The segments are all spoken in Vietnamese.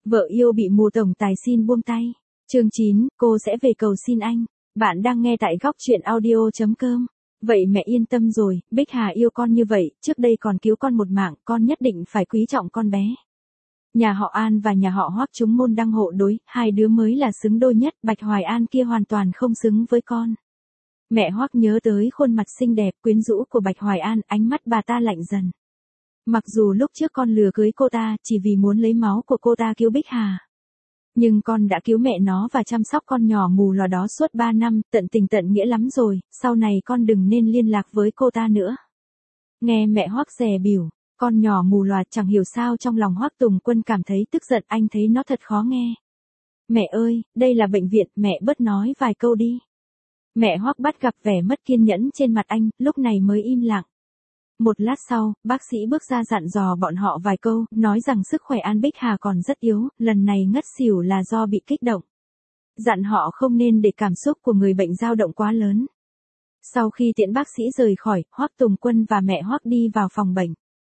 Vợ yêu bị mù tổng tài xin buông tay. Chương 9, cô sẽ về cầu xin anh. Bạn đang nghe tại góc truyện audio.com. Vậy mẹ yên tâm rồi, Bích Hà yêu con như vậy, trước đây còn cứu con một mạng, con nhất định phải quý trọng con bé. Nhà họ An và nhà họ Hoắc chúng môn đăng hộ đối, hai đứa mới là xứng đôi nhất, Bạch Hoài An kia hoàn toàn không xứng với con. Mẹ Hoắc nhớ tới khuôn mặt xinh đẹp quyến rũ của Bạch Hoài An, ánh mắt bà ta lạnh dần. Mặc dù lúc trước con lừa cưới cô ta chỉ vì muốn lấy máu của cô ta cứu Bích Hà. Nhưng con đã cứu mẹ nó và chăm sóc con nhỏ mù lòa đó suốt 3 năm, tận tình tận nghĩa lắm rồi, sau này con đừng nên liên lạc với cô ta nữa. Nghe mẹ Hoắc dè bỉu, con nhỏ mù lòa chẳng hiểu sao trong lòng Hoắc Tùng Quân cảm thấy tức giận, anh thấy nó thật khó nghe. Mẹ ơi, đây là bệnh viện, mẹ bớt nói vài câu đi. Mẹ Hoắc bắt gặp vẻ mất kiên nhẫn trên mặt anh, lúc này mới im lặng. Một lát sau, bác sĩ bước ra dặn dò bọn họ vài câu, nói rằng sức khỏe An Bích Hà còn rất yếu, lần này ngất xỉu là do bị kích động. Dặn họ không nên để cảm xúc của người bệnh dao động quá lớn. Sau khi tiễn bác sĩ rời khỏi, Hoắc Tùng Quân và mẹ Hoắc đi vào phòng bệnh.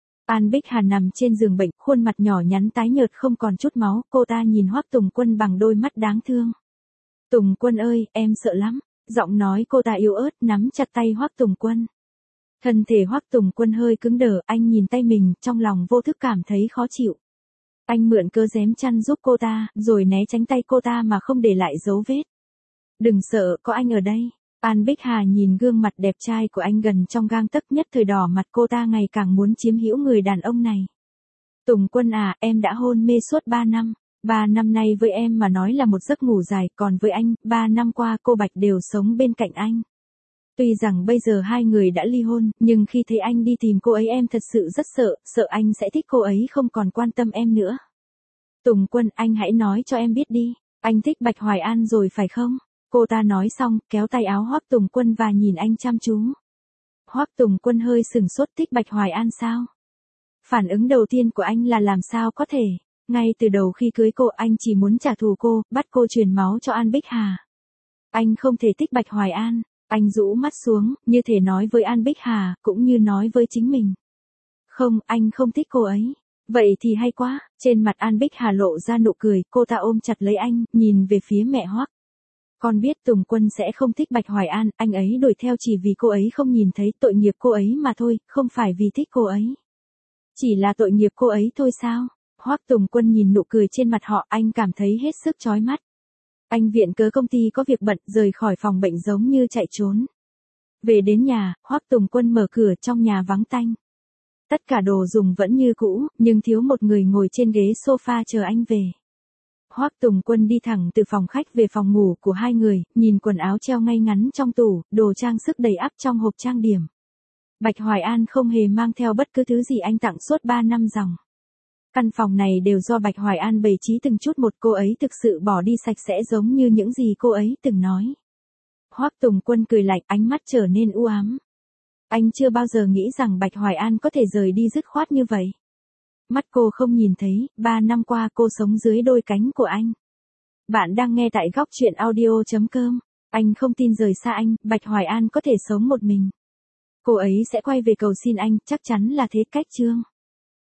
An Bích Hà nằm trên giường bệnh, khuôn mặt nhỏ nhắn tái nhợt không còn chút máu, cô ta nhìn Hoắc Tùng Quân bằng đôi mắt đáng thương. Tùng Quân ơi, em sợ lắm. Giọng nói cô ta yếu ớt, nắm chặt tay Hoắc Tùng Quân. Thân thể Hoắc Tùng Quân hơi cứng đờ, anh nhìn tay mình, trong lòng vô thức cảm thấy khó chịu. Anh mượn cơ giếm chăn giúp cô ta, rồi né tránh tay cô ta mà không để lại dấu vết. Đừng sợ, có anh ở đây. An Bích Hà nhìn gương mặt đẹp trai của anh gần trong gang tấc, nhất thời đỏ mặt, cô ta ngày càng muốn chiếm hữu người đàn ông này. Tùng Quân à, em đã hôn mê suốt 3 năm. 3 năm nay với em mà nói là một giấc ngủ dài, còn với anh, 3 năm qua cô Bạch đều sống bên cạnh anh. Tuy rằng bây giờ hai người đã ly hôn, nhưng khi thấy anh đi tìm cô ấy em thật sự rất sợ, sợ anh sẽ thích cô ấy không còn quan tâm em nữa. Tùng Quân, anh hãy nói cho em biết đi, anh thích Bạch Hoài An rồi phải không? Cô ta nói xong, kéo tay áo Hoắc Tùng Quân và nhìn anh chăm chú. Hoắc Tùng Quân hơi sừng sốt, thích Bạch Hoài An sao? Phản ứng đầu tiên của anh là làm sao có thể? Ngay từ đầu khi cưới cô anh chỉ muốn trả thù cô, bắt cô truyền máu cho An Bích Hà. Anh không thể thích Bạch Hoài An. Anh rũ mắt xuống, như thể nói với An Bích Hà, cũng như nói với chính mình. Không, anh không thích cô ấy. Vậy thì hay quá, trên mặt An Bích Hà lộ ra nụ cười, cô ta ôm chặt lấy anh, nhìn về phía mẹ Hoắc. Con biết Tùng Quân sẽ không thích Bạch Hoài An, anh ấy đuổi theo chỉ vì cô ấy không nhìn thấy, tội nghiệp cô ấy mà thôi, không phải vì thích cô ấy. Chỉ là tội nghiệp cô ấy thôi sao? Hoắc Tùng Quân nhìn nụ cười trên mặt họ, anh cảm thấy hết sức chói mắt. Anh viện cớ công ty có việc bận, rời khỏi phòng bệnh giống như chạy trốn. Về đến nhà, Hoắc Tùng Quân mở cửa, trong nhà vắng tanh. Tất cả đồ dùng vẫn như cũ, nhưng thiếu một người ngồi trên ghế sofa chờ anh về. Hoắc Tùng Quân đi thẳng từ phòng khách về phòng ngủ của hai người, nhìn quần áo treo ngay ngắn trong tủ, đồ trang sức đầy ắp trong hộp trang điểm. Bạch Hoài An không hề mang theo bất cứ thứ gì anh tặng suốt 3 năm dòng. Căn phòng này đều do Bạch Hoài An bày trí từng chút một, cô ấy thực sự bỏ đi sạch sẽ giống như những gì cô ấy từng nói. Hoắc Tùng Quân cười lạnh, ánh mắt trở nên u ám. Anh chưa bao giờ nghĩ rằng Bạch Hoài An có thể rời đi dứt khoát như vậy. Mắt cô không nhìn thấy, 3 năm qua cô sống dưới đôi cánh của anh. Bạn đang nghe tại góc truyện audio.com. Anh không tin rời xa anh, Bạch Hoài An có thể sống một mình. Cô ấy sẽ quay về cầu xin anh, chắc chắn là thế. Cách chương